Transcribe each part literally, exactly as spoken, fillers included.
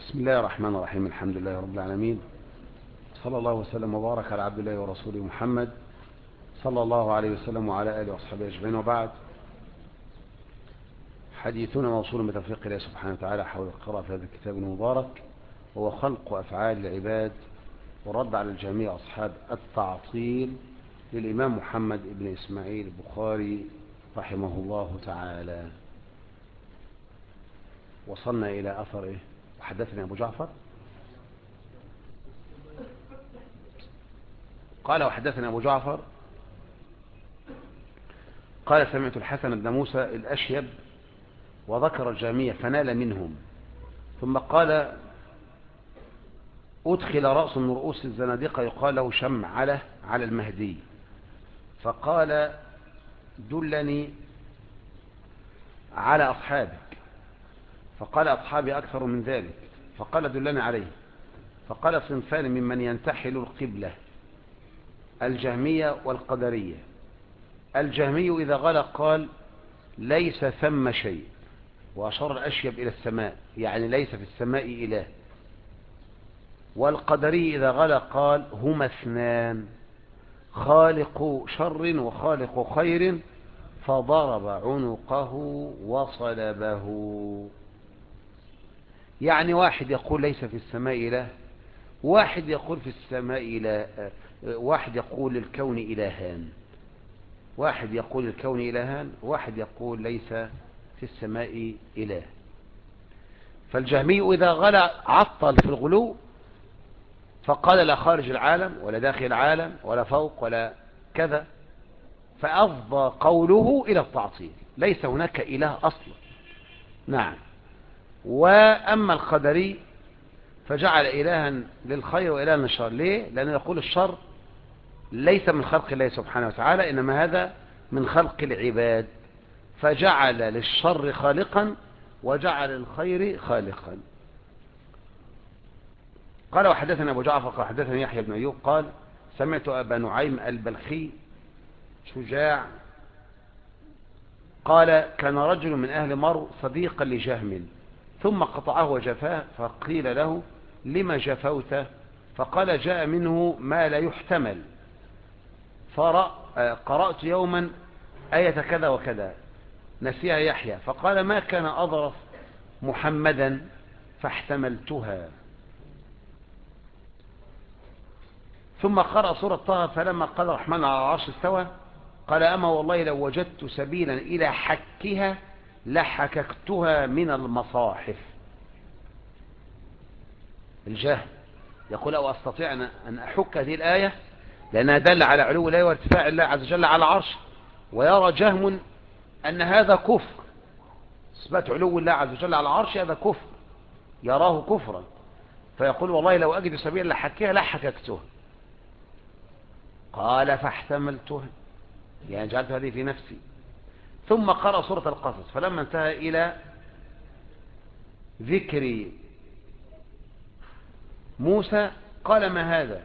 بسم الله الرحمن الرحيم. الحمد لله رب العالمين، صلى الله وسلم وبارك على عبد الله ورسوله محمد صلى الله عليه وسلم وعلى آله وصحبه أجمعين، وبعد. حديثنا موصول بتوفيق الله سبحانه وتعالى حول القراءة في هذا الكتاب المبارك، وهو خلق أفعال العباد ورد على الجميع أصحاب التعطيل للإمام محمد بن إسماعيل البخاري رحمه الله تعالى. وصلنا إلى أثر إيه؟ وحدثني أبو جعفر قال وحدثني أبو جعفر قال سمعت الحسن بن موسى الأشيب وذكر الجامية فنال منهم، ثم قال أدخل رأس من رؤوس الزنادقة يقال له شمعلة على المهدي، فقال دلني على أصحابك، فقال أصحابي أكثر من ذلك، فقال دلني عليه، فقال صنفان ممن ينتحل القبلة: الجهمية والقدرية. الجهمي إذا غلق قال ليس ثم شيء، وأشار الأشيب إلى السماء، يعني ليس في السماء إله. والقدري إذا غلق قال هما اثنان، خالق شر وخالق خير، فضرب عنقه وصلبه. يعني واحد يقول ليس في السماء إله، واحد يقول في السماء إله، واحد يقول الكون إلهان، واحد يقول الكون إلهان، واحد يقول ليس في السماء إله. فالجهمي إذا غلى عطل في الغلو فقال لا خارج العالم ولا داخل العالم ولا فوق ولا كذا، فأفضى قوله إلى التعطيل، ليس هناك إله أصلا. نعم. وأما القدري فجعل إلها للخير وإلها للشر. ليه؟ لأنه يقول الشر ليس من خلق الله سبحانه وتعالى، إنما هذا من خلق العباد، فجعل للشر خالقا وجعل الخير خالقا. قال وحدثنا أبو جعفر قال حدثني يحيى بن أيوب قال سمعت أبا نعيم البلخي شجاع قال كان رجل من أهل مرو صديقا لجهم، ثم قطعه وجفاه، فقيل له لما جفوته؟ فقال جاء منه ما لا يحتمل، فقرأت يوما آية كذا وكذا، نسيها يحيى، فقال ما كان أظرف محمدا فاحتملتها. ثم قرأ سورة طه فلما قال الرحمن على العرش استوى قال أما والله لو وجدت سبيلا إلى حكها لحككتها من المصاحف. الجهل يقول أو أستطيع أن أحك هذه الآية لأنها دل على علو الله وارتفاع الله عز وجل على العرش، ويرى جهم أن هذا كفر، إثبات علو الله عز وجل على العرش هذا كفر، يراه كفرا، فيقول والله لو أجد سبيلا لحكها لحككتها. قال فاحتملتها، يعني جعلت هذه في نفسي. ثم قرأ سورة القصص فلما انتهى إلى ذكر موسى قال ما هذا؟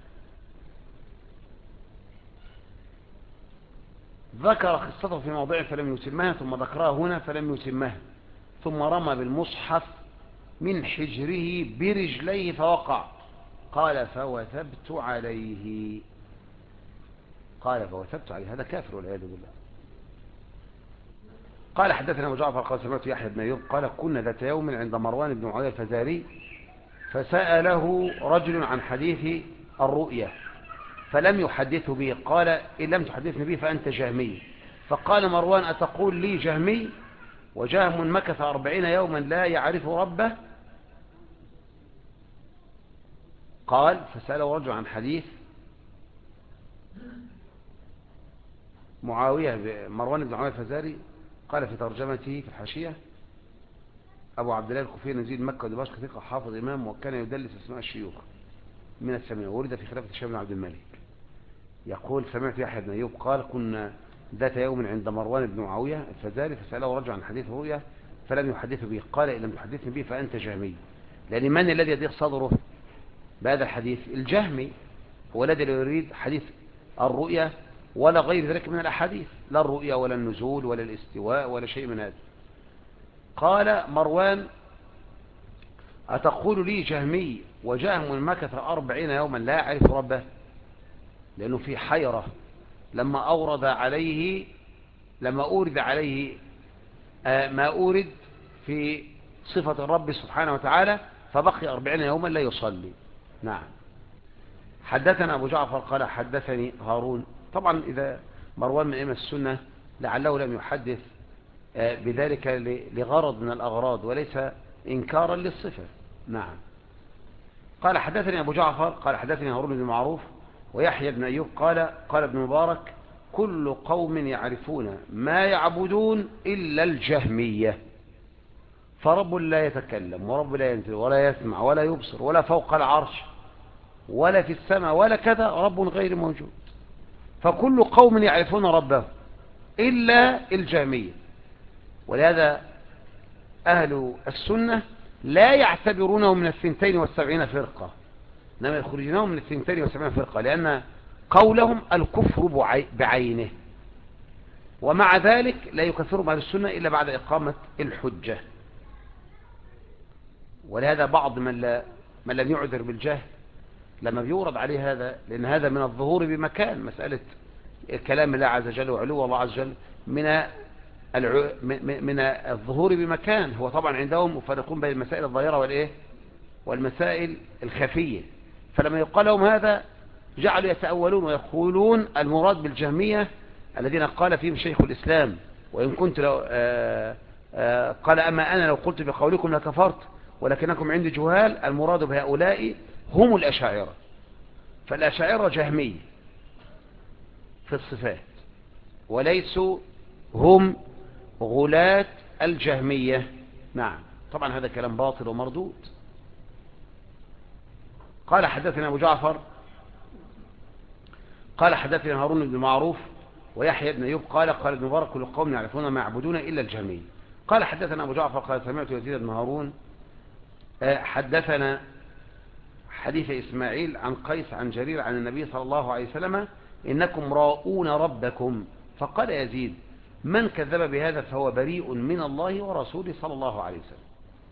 ذكر قصته في موضع فلم يتمها، ثم ذكرها هنا فلم يتمها، ثم رمى بالمصحف من حجره برجليه فوقع. قال فوثبت عليه، قال فوثبت عليه، هذا كافر والعياذ بالله. قال حدثنا أبو جعفر قال سمعت يحيى بن أيوب قال كنا ذات يوم عند مروان بن معاوية الفزاري فسأله رجل عن حديث الرؤيا فلم يحدثه به، قال إن لم تحدثني به فأنت جهمي. فقال مروان أتقول لي جهمي وجهم مكث أربعين يوما لا يعرف ربه؟ قال فسأله رجل عن حديث معاوية مروان بن معاوية الفزاري، قال في ترجمته في الحاشية أبو عبد الله الكوفي نزيل مكة ودمشق ثقة حافظ إمام وكان يدلس اسماء الشيوخ من السماء، ورد في خلافة هشام بن عبد الملك. يقول سمعت يحيى بن أيوب قال كنا ذات يوم عند مروان بن معاوية الفزاري فسأله رجل عن حديث الرؤيا فلم يحدثه به، قال إن لم تحدثني به فأنت جهمي. لأن من الذي يضيق صدره بهذا الحديث؟ الجهمي هو الذي لا يريد حديث الرؤيا ولا غير ذلك من الأحاديث، لا الرؤيا ولا النزول ولا الاستواء ولا شيء من هذا. قال مروان أتقول لي جهمي وجهم مكث أربعين يوما لا يعرف ربه؟ لأنه في حيرة لما أورد عليه لما أورد عليه ما أورد في صفة الرب سبحانه وتعالى، فبقي أربعين يوما لا يصلي. نعم. حدثنا أبو جعفر قال حدثني هارون. طبعا إذا مروان من أئمة السنة لعله لم يحدث بذلك لغرض من الأغراض وليس إنكارا للصفة. نعم. قال حدثني أبو جعفر قال حدثني هارون بن معروف ويحيى بن أيوب قال قال ابن مبارك كل قوم يعرفون ما يعبدون إلا الجهمية، فرب لا يتكلم ورب لا ينزل ولا يسمع ولا يبصر ولا فوق العرش ولا في السماء ولا كذا، رب غير موجود. فكل قوم يعرفون ربه إلا الجهمية. ولهذا أهل السنة لا يعتبرونه من الثنتين والسبعين فرقة، إنما يخرجونهم من الثنتين والسبعين فرقة، لأن قولهم الكفر بعينه، ومع ذلك لا يكفرهم أهل السنة إلا بعد إقامة الحجة. ولهذا بعض من, لا من لم يعذر بالجهل لما بيورد عليه هذا، لأن هذا من الظهور بمكان، مسألة كلام الله عز وجل وعلو الله عز وجل من من الظهور بمكان، هو طبعا عندهم يفرقون بين المسائل الظاهرة والإيه والمسائل الخفية. فلما يقال لهم هذا جعلوا يتأولون ويقولون المراد بالجهمية الذين قال فيهم شيخ الإسلام وإن كنت لو آآ آآ قال أما أنا لو قلت بقولكم لكفرت ولكنكم عندي جهال، المراد بهؤلاء هم الأشاعرة. فالأشاعرة جهمية في الصفات وليسوا هم غلاة الجهمية. نعم. طبعا هذا كلام باطل ومردود. قال حدثنا أبو جعفر قال حدثنا هارون بن معروف ويحيى بن أيوب قال قال ابن مبارك كل قوم يعرفون ما يعبدون إلا الجهمية. قال حدثنا أبو جعفر قال سمعت يزيد بن هارون حدثنا حديث إسماعيل عن قيس عن جرير عن النبي صلى الله عليه وسلم إنكم راؤون ربكم. فقال يزيد من كذب بهذا فهو بريء من الله ورسوله صلى الله عليه وسلم.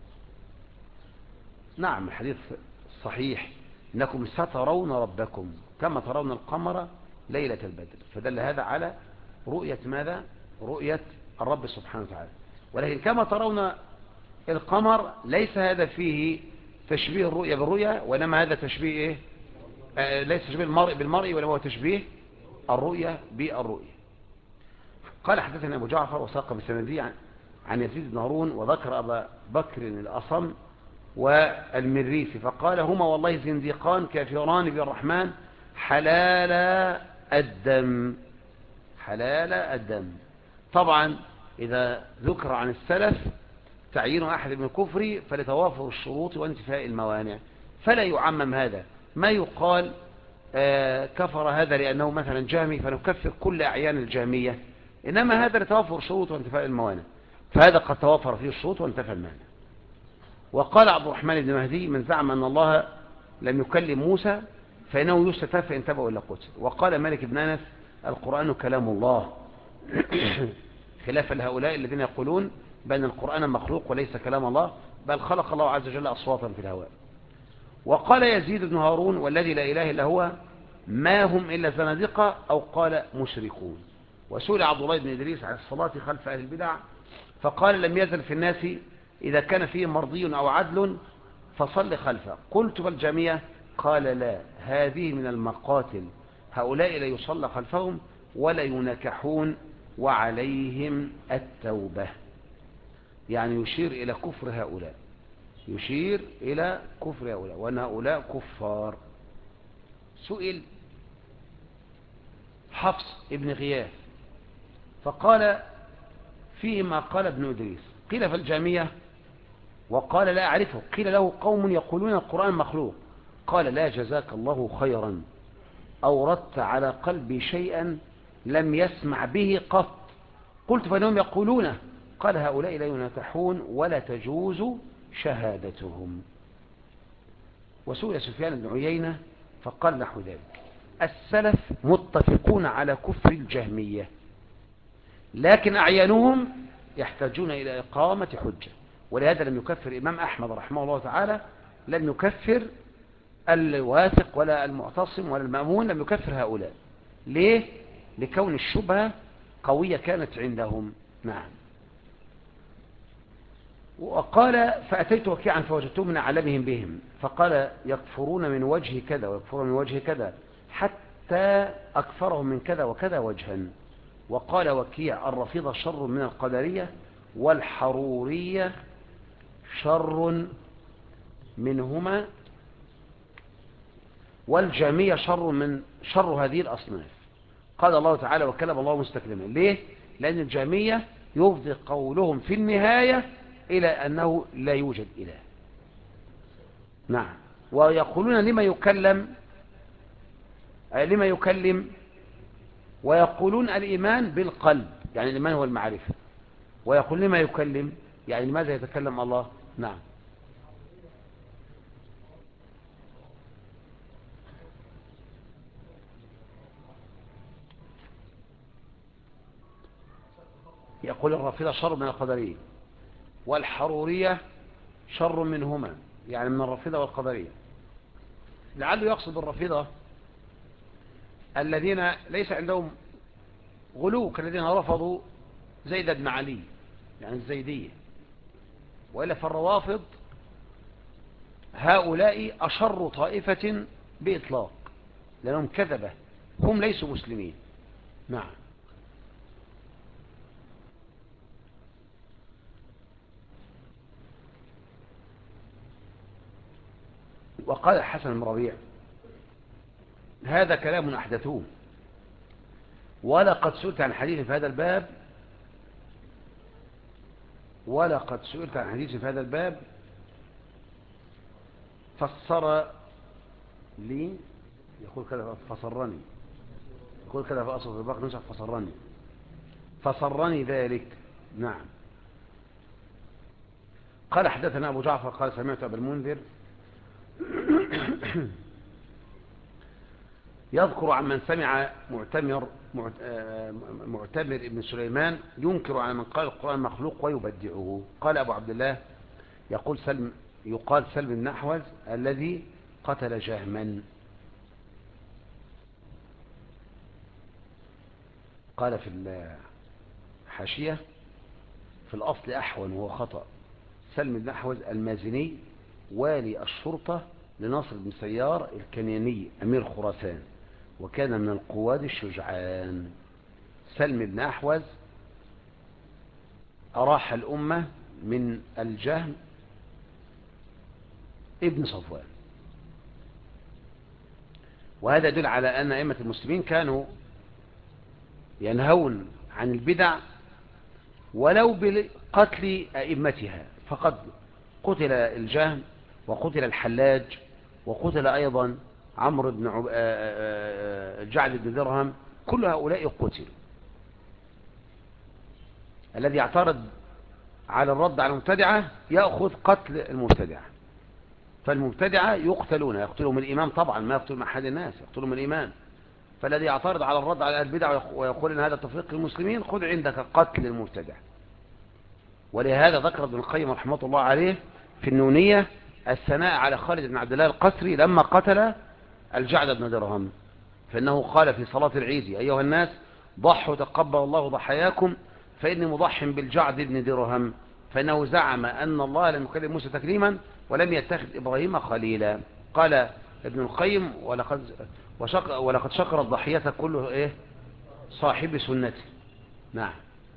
نعم. الحديث صحيح إنكم سترون ربكم كما ترون القمر ليلة البدر، فدل هذا على رؤية ماذا؟ رؤية الرب سبحانه وتعالى. ولكن كما ترون القمر ليس هذا فيه تشبيه الرؤية بالرؤية، وإنما هذا تشبيه إيه؟ آه ليس تشبيه المرء بالمرء، وإنما هو تشبيه الرؤية بالرؤية. قال حدثنا أبو جعفر وساق بسندي عن, عن يزيد بن هارون وذكر أبا بكر الأصم والمريسي فقال هما والله زنديقان كافران بالرحمن حلال الدم. حلال الدم. طبعا إذا ذكر عن السلف تعيين أحد من الكفر فلتوافر الشروط وانتفاء الموانع، فلا يعمم هذا. ما يقال آه كفر هذا لأنه مثلا جهمي فنكفر كل أعيان الجهمية، إنما هذا لتوافر الشروط وانتفاء الموانع، فهذا قد توافر فيه الشروط وانتفى المانع. وقال عبد الرحمن بن مهدي من زعم أن الله لم يكلم موسى فإنه يستتاب فانتبهوا إلى قتل. وقال مالك بن أنس القرآن كلام الله خلافا لهؤلاء الذين يقولون بأن القرآن مخلوق وليس كلام الله، بل خلق الله عز وجل أصواتا في الهواء. وقال يزيد بن هارون والذي لا إله إلا هو ما هم إلا زنادقة أو قال مشركون. وسئل عبد الله بن إدريس عن الصلاة خلف أهل البدع فقال لم يزل في الناس إذا كان فيه مرضي أو عدل فصل خلفه. قلت بالجميع قال لا، هذه من المقاتل، هؤلاء لا يصلى خلفهم ولا ينكحون وعليهم التوبة. يعني يشير إلى كفر هؤلاء، يشير إلى كفر هؤلاء وأن هؤلاء كفار. سئل حفص ابن غياث فقال فيه ما قال ابن إدريس، قيل في الجامية وقال لا أعرفه، قيل له قوم يقولون القرآن مخلوق، قال لا جزاك الله خيرا، أوردت على قلبي شيئا لم يسمع به قط. قلت فإنهم يقولونه، قال هؤلاء لا ينكحون ولا تجوز شهادتهم. وسئل سفيان بن عيينة فقال نحو ذلك. السلف متفقون على كفر الجهمية، لكن أعيانهم يحتاجون إلى إقامة حجة. ولهذا لم يكفر الإمام أحمد رحمه الله تعالى، لم يكفر الواثق ولا المعتصم ولا المأمون، لم يكفر هؤلاء. ليه؟ لكون الشبهة قوية كانت عندهم. نعم. وقال فأتيت وكيعا فوجدته من أعلمهم بهم، فقال يكفرون من وجه كذا ويكفرون من وجه كذا حتى أكفرهم من كذا وكذا وجها. وقال وكيع الرافضة شر من القدرية، والحرورية شر منهما، والجهمية شر من شر هذه الأصناف. قال الله تعالى وكلم الله مستكلما. ليه؟ لأن الجهمية يفضي قولهم في النهاية إلى أنه لا يوجد إله. نعم. ويقولون لما يكلم لما يكلم ويقولون الإيمان بالقلب، يعني الإيمان هو المعرفة، ويقول لما يكلم، يعني لماذا يتكلم الله. نعم. يقول الرافضة شر من القدرية، والحرورية شر منهما، يعني من الرافضة والقدرية. لعله يقصد الرافضة الذين ليس عندهم غلو كالذين رفضوا زيد بن علي، يعني الزيدية. وإلا فالروافض هؤلاء أشر طائفة بإطلاق، لأنهم كذبة، هم ليسوا مسلمين. نعم. وقال حسن بن ربيع هذا كلام أحدثوه، ولقد سئلت عن حديث في هذا الباب ولقد سئلت عن حديث في هذا الباب فسر لي، يقول كذا فسرني، يقول كذا في أصل في الباقي نسخ فسرني فسرني ذلك. نعم. قال حدثنا أبو جعفر قال سمعت أبا المنذر يذكر عن من سمع معتمر معتمر ابن سليمان ينكر على من قال القرآن مخلوق ويبدعه. قال أبو عبد الله يقول سلم يقال سلم بن أحوز الذي قتل جهما. قال في الحاشية في الأصل أحون وهو خطأ، سلم بن أحوز المازني والي الشرطة لناصر بن سيار الكناني أمير خراسان، وكان من القواد الشجعان. سلم بن أحوز أراح الأمة من الجهم ابن صفوان. وهذا يدل على أن أئمة المسلمين كانوا ينهون عن البدع ولو بقتل أئمتها، فقد قتل الجهم وقتل الحلاج وقتل أيضا عمرو بن عب... جعد بن درهم، كل هؤلاء قتلوا. الذي يعترض على الرد على المبتدعة يأخذ قتل المبتدعة، فالمبتدعة يقتلون، يقتلهم الإمام طبعا، ما يقتلهم أحد الناس، يقتلهم الإمام. فالذي يعترض على الرد على البدع ويقول إن هذا تفريق المسلمين، خذ عندك قتل المبتدع. ولهذا ذكر ابن القيم رحمة الله عليه في النونية الثناء على خالد بن عبد الله القسري لما قتل الجعد بن درهم، فإنه قال في صلاة العيد أيها الناس ضحوا تقبل الله ضحاياكم، فإني مضح بالجعد بن درهم، فإنه زعم أن الله لم يكلم موسى تكليما ولم يتخذ إبراهيم خليلا. قال ابن القيم ولقد, وشق ولقد شكر الضحية كله إيه؟ صاحب سنته. نعم.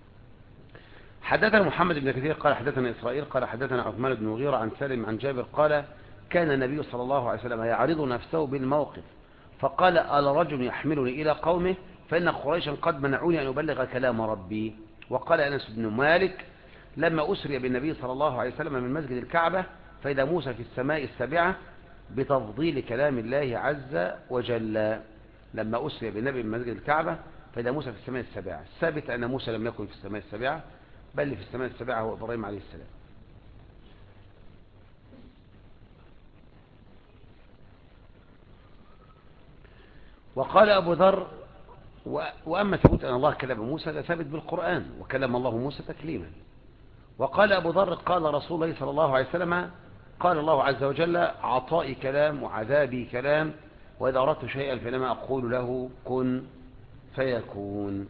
حدثنا محمد بن كثير قال حدثنا إسرائيل قال حدثنا عثمان بن مغيرة عن سالم عن جابر قال كان النبي صلى الله عليه وسلم يعرض نفسه بالموقف، فقال ألا رجل يحملني إلى قومه فإن قريشا قد منعوني أن أبلغ كلام ربي. وقال أنس بن مالك لما أسري بالنبي صلى الله عليه وسلم من مسجد الكعبة فإذا موسى في السماء السابعة بتفضيل كلام الله عز وجل. لما أسري بالنبي من مسجد الكعبة فإذا موسى في السماء السابعة، الثابت أن موسى لم يكن في السماء السابعة، بل في السماء السابعة هو إبراهيم عليه السلام. وقال أبو ذر وأما ثبوت أن الله كلم موسى ده ثابت بالقرآن، وكلم الله موسى تكليما. وقال أبو ذر قال رسول الله صلى الله عليه وسلم قال الله عز وجل عطائي كلام وعذابي كلام، وإذا أردت شيئا فإنما أقول له كن فيكون.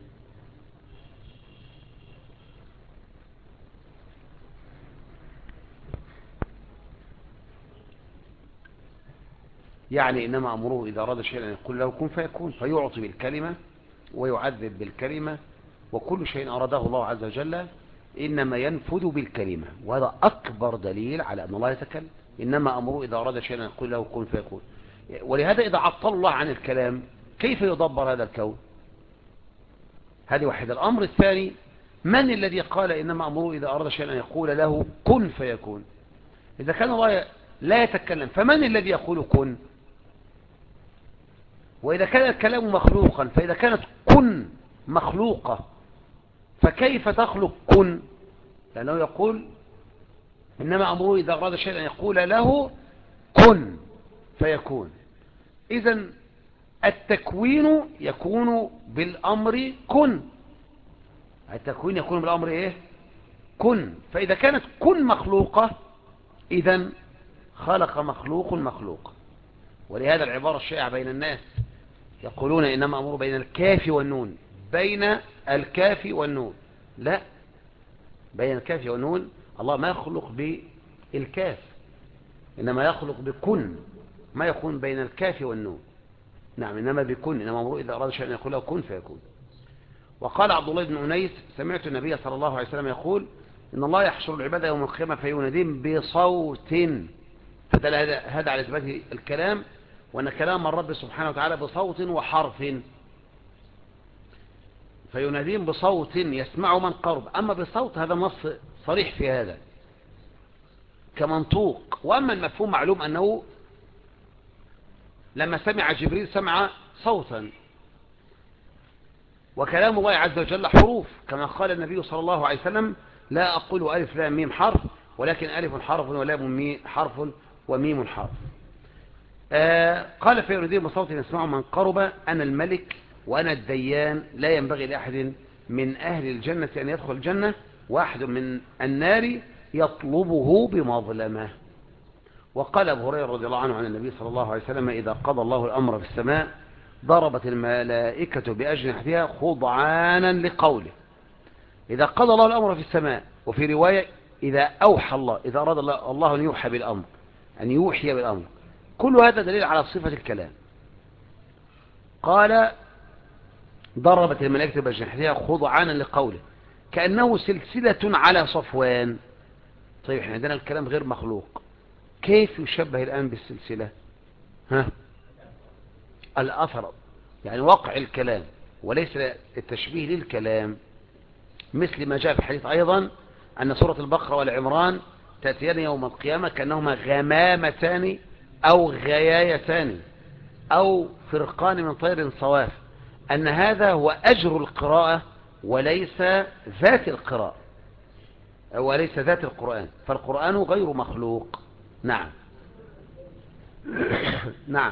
يعني إنما أمره إذا أراد شيئا أن يقول له كن فيكون، فيعطي بالكلمة ويعذب بالكلمة، وكل شيء أراده الله عز وجل إنما ينفذ بالكلمة، وهذا أكبر دليل على أن الله يتكلم. إنما أمره إذا أراد شيئا أن يقول له كن فيكون. ولهذا إذا عطل الله عن الكلام كيف يدبر هذا الكون؟ هذه واحدة. الأمر الثاني، من الذي قال إنما أمره إذا أراد شيئا أن يقول له كن فيكون؟ إذا كان الله لا يتكلم فمن الذي يقول كن؟ وإذا كان الكلام مخلوقا، فإذا كانت كن مخلوقة فكيف تخلق كن؟ لأنه يقول إنما أمره إذا أراد شيئا أن يقول له كن فيكون. إذن التكوين يكون بالأمر كن، التكوين يكون بالأمر إيه؟ كن. فإذا كانت كن مخلوقة إذن خلق مخلوق مخلوق. ولهذا العبارة الشائعة بين الناس يقولون إنما أمر بين الكاف والنون، بين الكاف والنون. لا، بين الكاف والنون الله ما يخلق بالكاف، إنما يخلق بكن، ما يكون بين الكاف والنون. نعم، إنما بكن، إنما أمره إذا أراد شيئا يقول له كن فيكون. وقال عبد الله بن أنيس سمعت النبي صلى الله عليه وسلم يقول إن الله يحشر العباد يوم القيامة فيناديهم بصوت، فدل هذا على إثبات الكلام، وأن كلام الرب سبحانه وتعالى بصوت وحرف، فيناديهم بصوت يسمع من قرب. أما بصوت هذا نص صريح في هذا كمنطوق. وأما المفهوم معلوم أنه لما سمع جبريل سمع صوتا، وكلام الله عز وجل حروف، كما قال النبي صلى الله عليه وسلم لا أقول ألف لام ميم حرف، ولكن ألف حرف ولام ميم حرف وميم حرف. آه قال فيناديهم بصوت يسمع من قرب أنا الملك وأنا الديان، لا ينبغي لأحد من أهل الجنة أن يدخل الجنة، واحد من النار يطلبه بمظلمة. وقال أبو هريرة رضي الله عنه عن النبي صلى الله عليه وسلم إذا قضى الله الأمر في السماء ضربت الملائكة بأجنحتها خضعانا لقوله. إذا قضى الله الأمر في السماء، وفي رواية إذا أوحى الله، إذا أراد الله أن يوحى بالأمر، أن يوحي بالأمر. كل هذا دليل على صفة الكلام. قال ضربت الملائكة بأجنحتها خضعانا لقوله كأنه سلسلة على صفوان. طيب احنا عندنا الكلام غير مخلوق، كيف يشبه الآن بالسلسلة؟ ها؟ الأثر، يعني وقع الكلام وليس التشبيه للكلام، مثل ما جاء في الحديث أيضا أن سورة البقرة والعمران تأتيان يوم القيامة كأنهما غمامتان أو غيايتان أو فرقان من طير صواف، أن هذا هو أجر القراءة وليس ذات القراءة وليس ذات القرآن، فالقرآن غير مخلوق. نعم. نعم.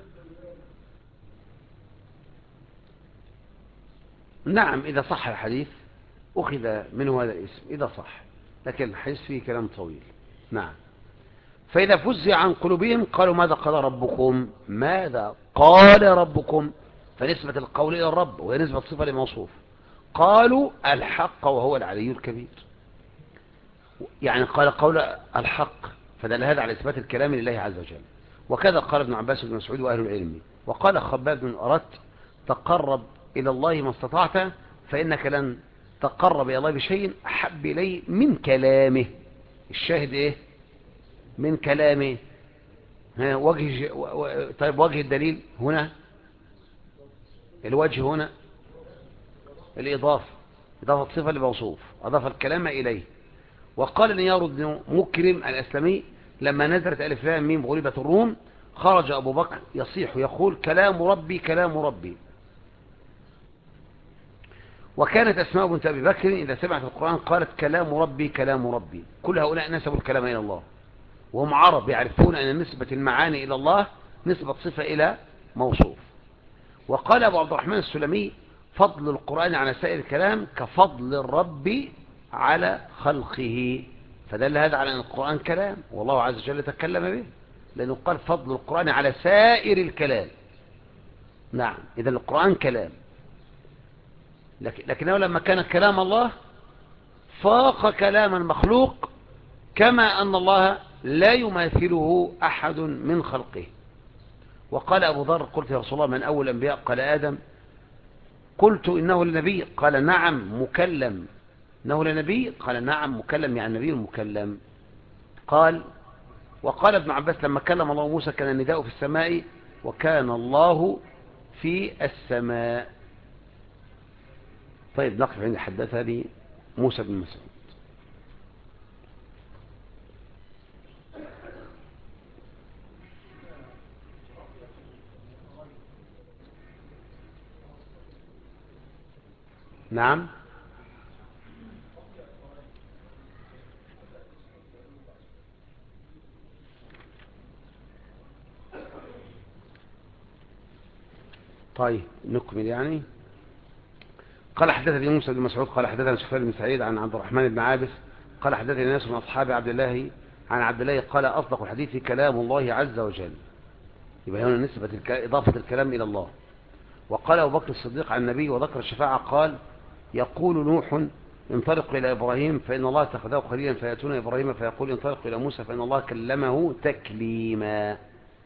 نعم، إذا صح الحديث أخذ منه هذا الاسم إذا صح، لكن الحديث فيه كلام طويل. نعم. فإذا فزع عن قلوبهم قالوا ماذا قال ربكم، ماذا قال ربكم، فنسبة القول إلى الرب وهي نسبة صفة لموصوف. قالوا الحق وهو العلي الكبير، يعني قال قول الحق، فدل هذا على إثبات الكلام لله عز وجل. وكذا قال ابن عباس بن مسعود وأهل العلم. وقال خباب بن أردت تقرب إلى الله ما استطعت فإنك لن تقرب إلى الله بشيء أحب إليه من كلامه. الشاهد إيه؟ من كلامه. ها وجه. طيب وجه الدليل هنا، الوجه هنا الإضافة، إضافة صفة لموصوف، أضاف الكلام إليه. وقال نيار بن مكرم الأسلمي لما نزلت ألف لام ميم غلبة الروم خرج أبو بكر يصيح يقول كلام ربي كلام ربي. وكانت أسماء بنت أبي بكر إذا سمعت القرآن قالت كلام ربي كلام ربي. كل هؤلاء نسبوا الكلام إلى الله، وهم عرب يعرفون أن نسبة المعاني إلى الله نسبة صفة إلى موصوف. وقال أبو عبد الرحمن السلمي فضل القرآن على سائر الكلام كفضل الرب على خلقه، فدل هذا على أن القرآن كلام والله عز وجل تكلم به، لأنه قال فضل القرآن على سائر الكلام. نعم، إذا القرآن كلام، لكنه لما كان كلام الله فاق كلام المخلوق، كما أن الله لا يماثله أحد من خلقه. وقال أبو ذر قلت يا رسول الله من أول الأنبياء؟ قال آدم. قلت إنه لنبي؟ قال نعم مكلم. إنه لنبي؟ قال نعم مكلم، يعني نبي مكلم. قال وقال ابن عباس لما كلم الله موسى كان النداء في السماء وكان الله في السماء. طيب نقف عند حدثني موسى بن مسعود. نعم. طيب نكمل يعني. قال حدثني موسى بن مسعود قال حدثنا سفيان بن سعيد عن عبد الرحمن بن عابس قال حدثني ناس من أصحاب عبد الله عن عبد الله قال أصدق الحديث كلام الله عز وجل. يبقى هنا نسبة الك... إضافة الكلام إلى الله. وقال أبو بكر الصديق عن النبي وذكر الشفاعة قال يقول نوح انطلق إلى إبراهيم فإن الله اتخذه خليلا فيأتون إبراهيم فيقول انطلق إلى موسى فإن الله كلمه تكليما.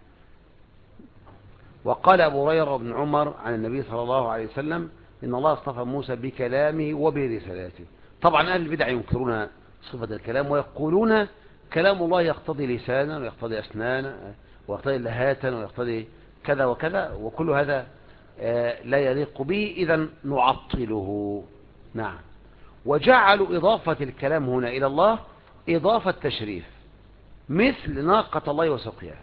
وقال أبو هريرة بن عمر عن النبي صلى الله عليه وسلم إن الله اصطفى موسى بكلامه وبرسالاته. طبعا أهل البدع ينكرون صفة الكلام ويقولون كلام الله يقتضي لسانا ويقتضي أسنانا ويقتضي لهاتا ويقتضي كذا وكذا، وكل هذا لا يليق به، إذا نعطله. نعم. وجعلوا إضافة الكلام هنا إلى الله إضافة تشريف، مثل ناقة الله وسقياها.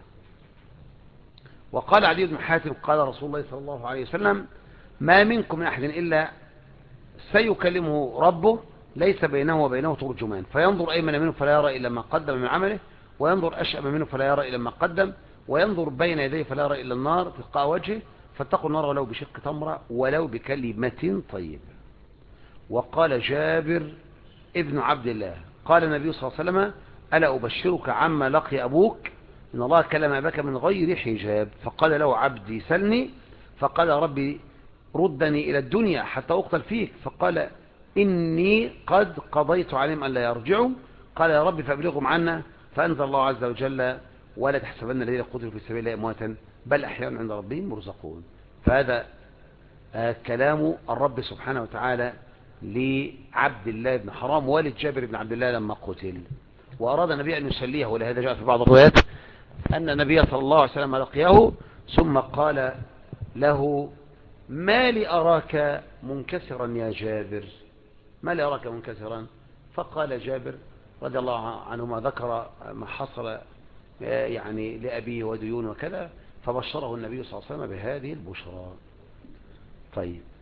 وقال عدي بن حاتم قال رسول الله صلى الله عليه وسلم ما منكم من أحد إلا سيكلمه ربه ليس بينه وبينه ترجمان، فينظر أيمن منه فلا يرى إلا ما قدم من عمله، وينظر أشأم منه فلا يرى إلا ما قدم، وينظر بين يديه فلا يرى إلا النار تلقاء وجهه، فاتقوا النار ولو بشق تمرة ولو بكلمة طيبة. وقال جابر ابن عبد الله قال النبي صلى الله عليه وسلم ألا أبشرك عما لقي أبوك إن الله كلم أباك من غير حجاب، فقال له عبدي سلني، فقال ربي ردني إلى الدنيا حتى أقتل فيك، فقال إني قد قضيت عليهم أن لا يرجعوا، قال يا رب فأبلغهم عنا، فأنزل الله عز وجل ولا تحسبن الذين قتلوا في سبيل الله أمواتا بل أحياء عند ربهم مرزقون. فهذا كلام الرب سبحانه وتعالى لعبد الله بن حرام والد جابر بن عبد الله لما قتل، وأراد النبي أن يسليه، ولهذا جاء في بعض الروايات أن النبي صلى الله عليه وسلم لقيه ثم قال له ما لي أراك منكسرا يا جابر، ما لي أراك منكسرا؟ فقال جابر رضي الله عنهما ذكر ما حصل يعني لأبيه وديون وكذا، فبشره النبي صلى الله عليه وسلم بهذه البشرى. طيب